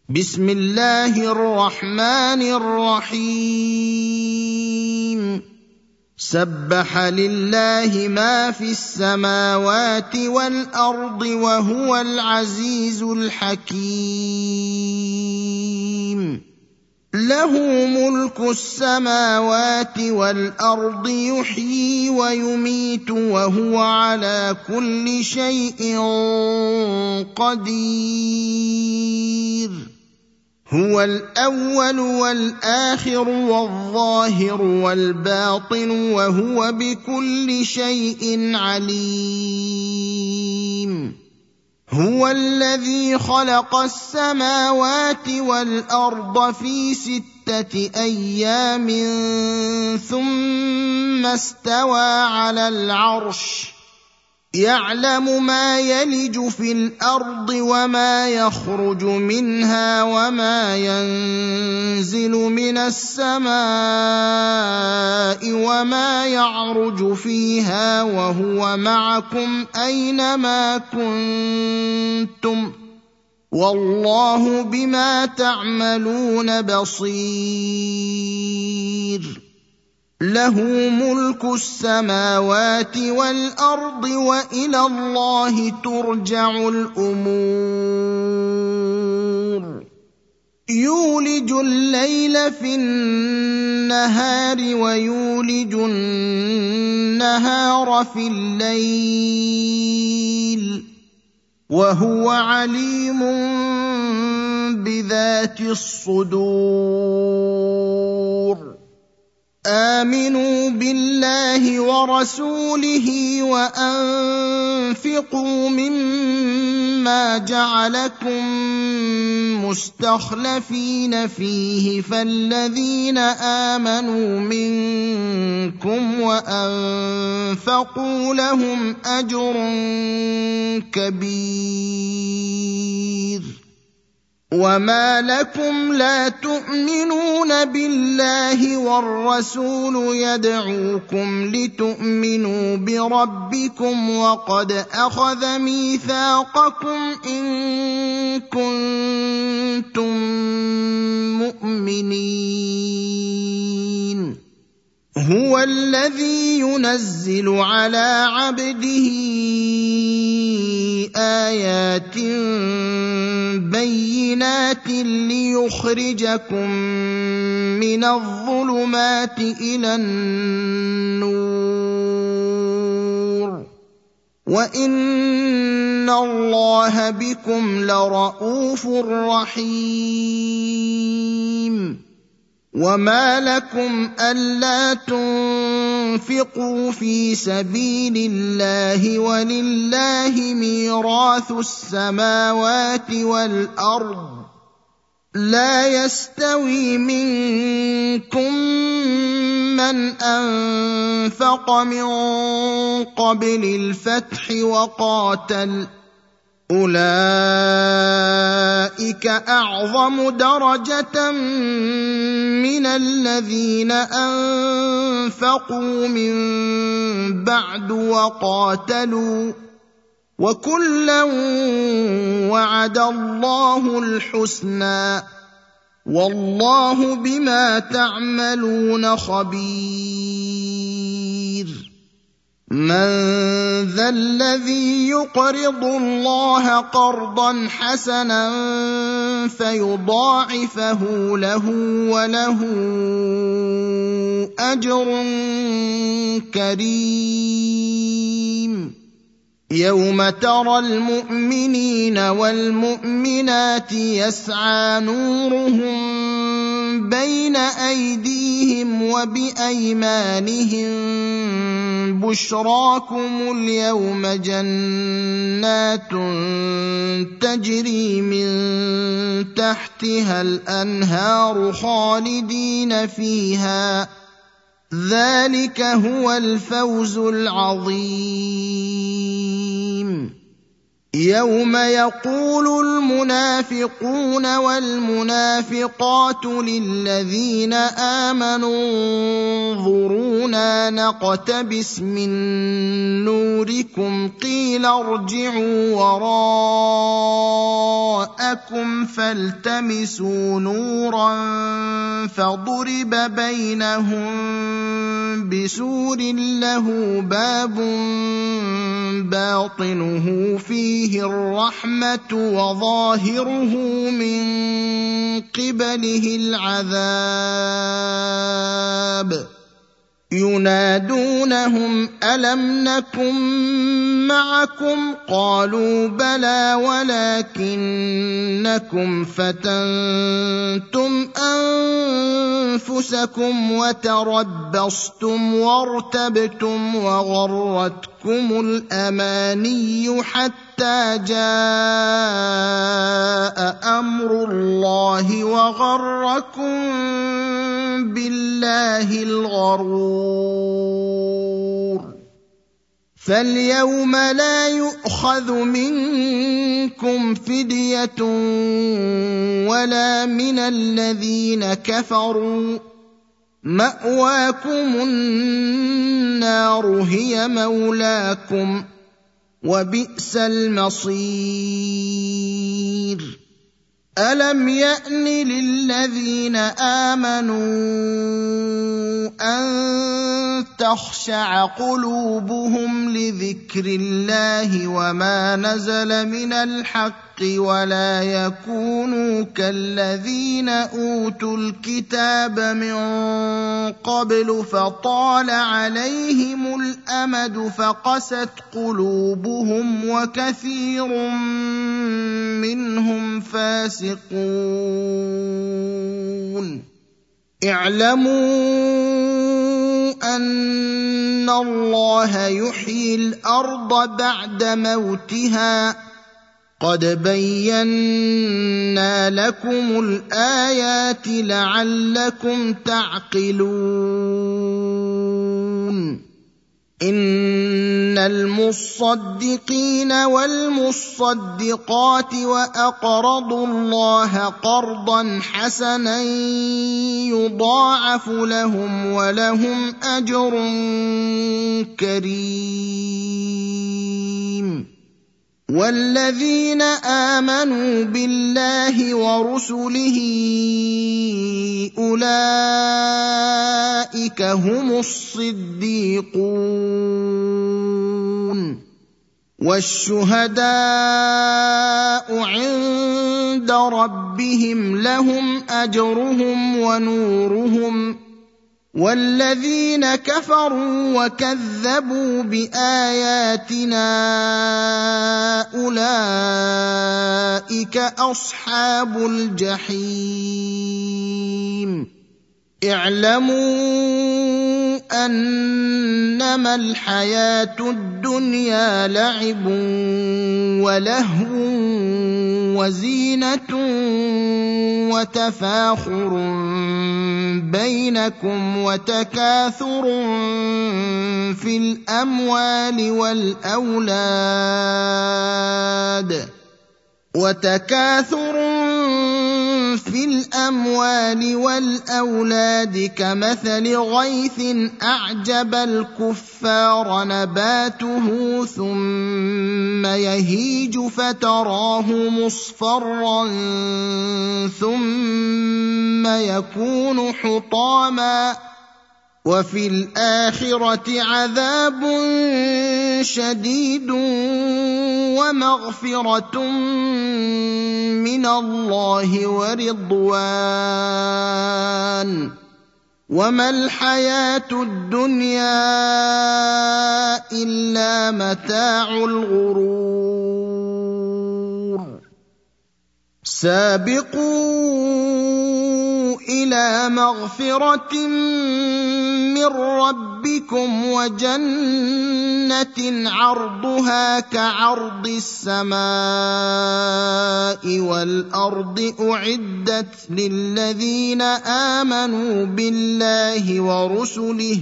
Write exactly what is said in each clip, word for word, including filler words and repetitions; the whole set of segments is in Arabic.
بسم الله الرحمن الرحيم سبح لله ما في السماوات والأرض وهو العزيز الحكيم له ملك السماوات والأرض يحيي ويميت وهو على كل شيء قدير هو الأول والآخر والظاهر والباطن وهو بكل شيء عليم هو الذي خلق السماوات والأرض في ستة أيام ثم استوى على العرش يعلم ما يلج في الأرض وما يخرج منها وما ينزل من السماء وما يعرج فيها وهو معكم أينما كنتم والله بما تعملون بصير له ملك السماوات والأرض وإلى الله ترجع الأمور يولج الليل في النهار ويولج النهار في الليل وهو عليم بذات الصدور آمنوا بالله ورسوله وأنفقوا مما جعلكم مستخلفين فيه فالذين آمنوا منكم وأنفقوا لهم أجر كبير وما لكم لا تؤمنون بالله والرسول يدعوكم لتؤمنوا بربكم وقد أخذ ميثاقكم إن كنتم مؤمنين هو الذي ينزل على عبده آيات بينات ليخرجكم من الظلمات إلى النور وإن الله بكم لرءوف رحيم وما لكم ألا تنفقوا في سبيل الله ولله ميراث السماوات والأرض لا يستوي منكم من أنفق من قبل الفتح وقاتل أولئك أعظم درجة من الذين أنفقوا من بعد وقاتلوا وكلا وعد الله الحسنى والله بما تعملون خبير من ذا الذي يقرض الله قرضا حسنا فيضاعفه له وله أجر كريم يوم ترى المؤمنين والمؤمنات يسعى نورهم بين أيديهم وبأيمانهم بشراكم اليوم جنات تجري من تحتها الأنهار خالدين فيها ذلك هو الفوز العظيم يوم يقول المنافقون والمنافقات للذين آمنوا انظرونا نقتبس من نوركم قيل ارجعوا لكم فالتمسوا نورا فضرب بينهم بسور له باب باطنه فيه الرحمة وظاهره من قبله العذاب ينادونهم ألم نكن معكم قالوا بلى ولكنكم فتنتم أنفسكم وتربصتم وارتبتم وغرتكم الأماني حتى جاء أمر الله وغركم بالله الغرور فاليوم لا يؤخذ منكم فدية ولا من الذين كفروا مأواكم النار هي مولاكم وبئس المصير ألم يأن للذين آمنوا أن تخشع قلوبهم لذكر الله وما نزل من الحق ولا يكونوا كالذين أوتوا الكتاب من قبل فطال عليهم الأمد فقست قلوبهم وكثير منهم فاسقون اعلموا أن الله يحيي الأرض بعد موتها قد بينا لكم الآيات لعلكم تعقلون إن المصدقين والمصدقات وأقرضوا الله قرضا حسنا يضاعف لهم ولهم أجر كريم والذين آمنوا بالله ورسله أولئك هم الصديقون والشهداء عند ربهم لهم أجرهم ونورهم والذين كفروا وكذبوا بآياتنا أولئك أصحاب الجحيم اعلموا أنما الحياة الدنيا لعب ولهو وزينة وتفاخر بينكم وتكاثر في الأموال والأولاد وتكاثر في الأموال والأولاد كمثل غيث أعجب الكفار نباته ثم يهيج فتراه مصفرا ثم يكون حطاما وفي الآخرة عذاب شديد ومغفرة من الله ورضوان وما الحياة الدنيا إلا متاع الغرور سابقوا إلى مغفرة من ربكم وجنة عرضها كعرض السماء والأرض أعدت للذين آمنوا بالله ورسله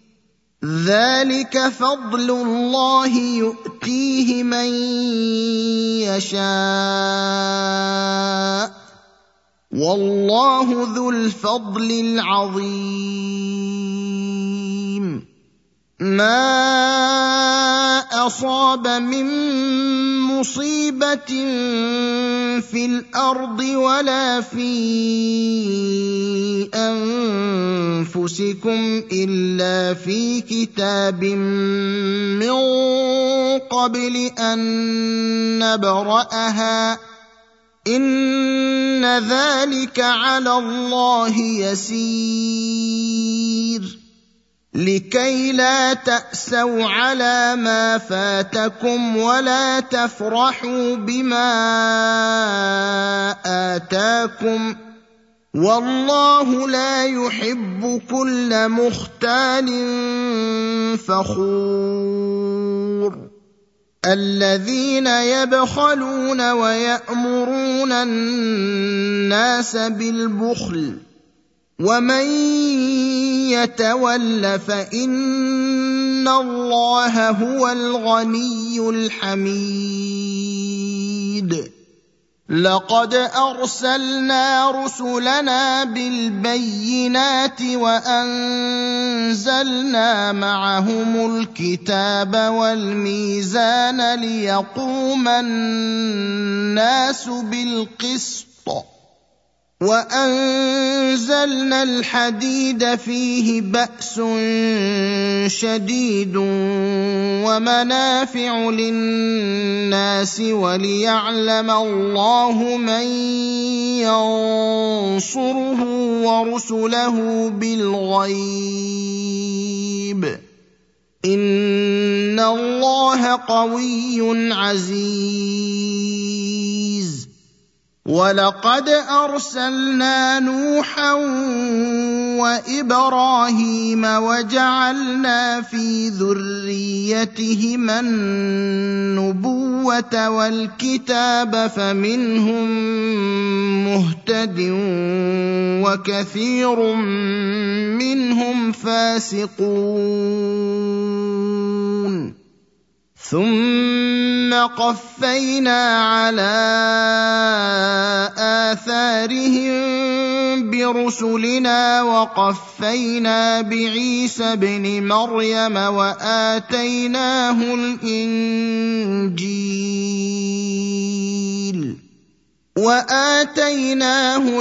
ذلك فضل الله يؤتيه من يشاء والله ذو الفضل العظيم ما اصاب من مصيبه في الارض ولا في انفسكم الا في كتاب من قبل ان نبراها ان ذلك على الله يسير لكي لا تأسوا على ما فاتكم ولا تفرحوا بما آتاكم والله لا يحب كل مختال فخور الذين يبخلون ويأمرون الناس بالبخل ومن يتول فإن الله هو الغني الحميد لقد أرسلنا رسلنا بالبينات وأنزلنا معهم الكتاب والميزان ليقوم الناس بالقسط وأنزلنا الحديد فيه بأس شديد ومنافع للناس وليعلم الله من ينصره ورسله بالغيب إن الله قوي عزيز ولقد أرسلنا نوحا وإبراهيم وجعلنا في ذريتهما النبوة والكتاب فمنهم مهتد وكثير منهم فاسقون ثم قفينا على آثارهم برسلنا وقفينا بعيسى ابن مريم وآتيناه الإنجيل وآتيناه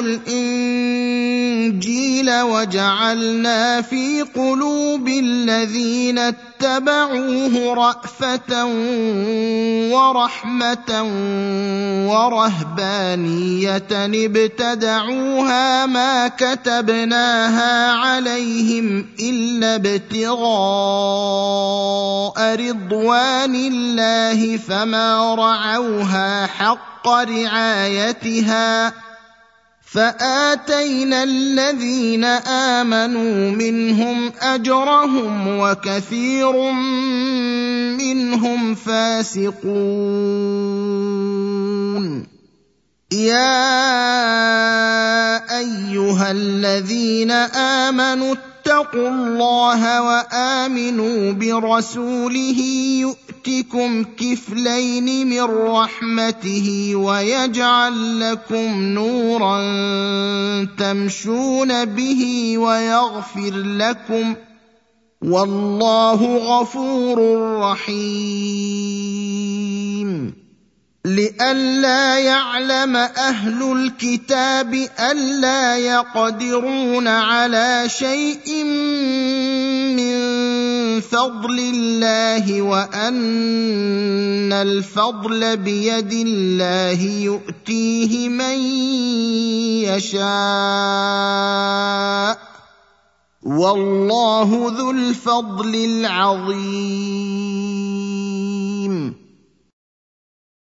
الإنجيل وجعلنا في قلوب الذين اتبعوه رأفة ورحمة ورهبانية ابتدعوها ما كتبناها عليهم إلا ابتغاء رضوان الله فما رعوها حق رعايتها فآتينا الذين آمنوا منهم أجرهم وكثير منهم فاسقون يا أيها الذين آمنوا اتقوا الله وآمنوا برسوله يؤتكم كفلين من رحمته ويجعل لكم نورا تمشون به ويغفر لكم والله غفور رحيم لئلا يعلم أهل الكتاب ألا يقدرون على شيء من فضل الله وأن الفضل بيد الله يؤتيه من يشاء والله ذو الفضل العظيم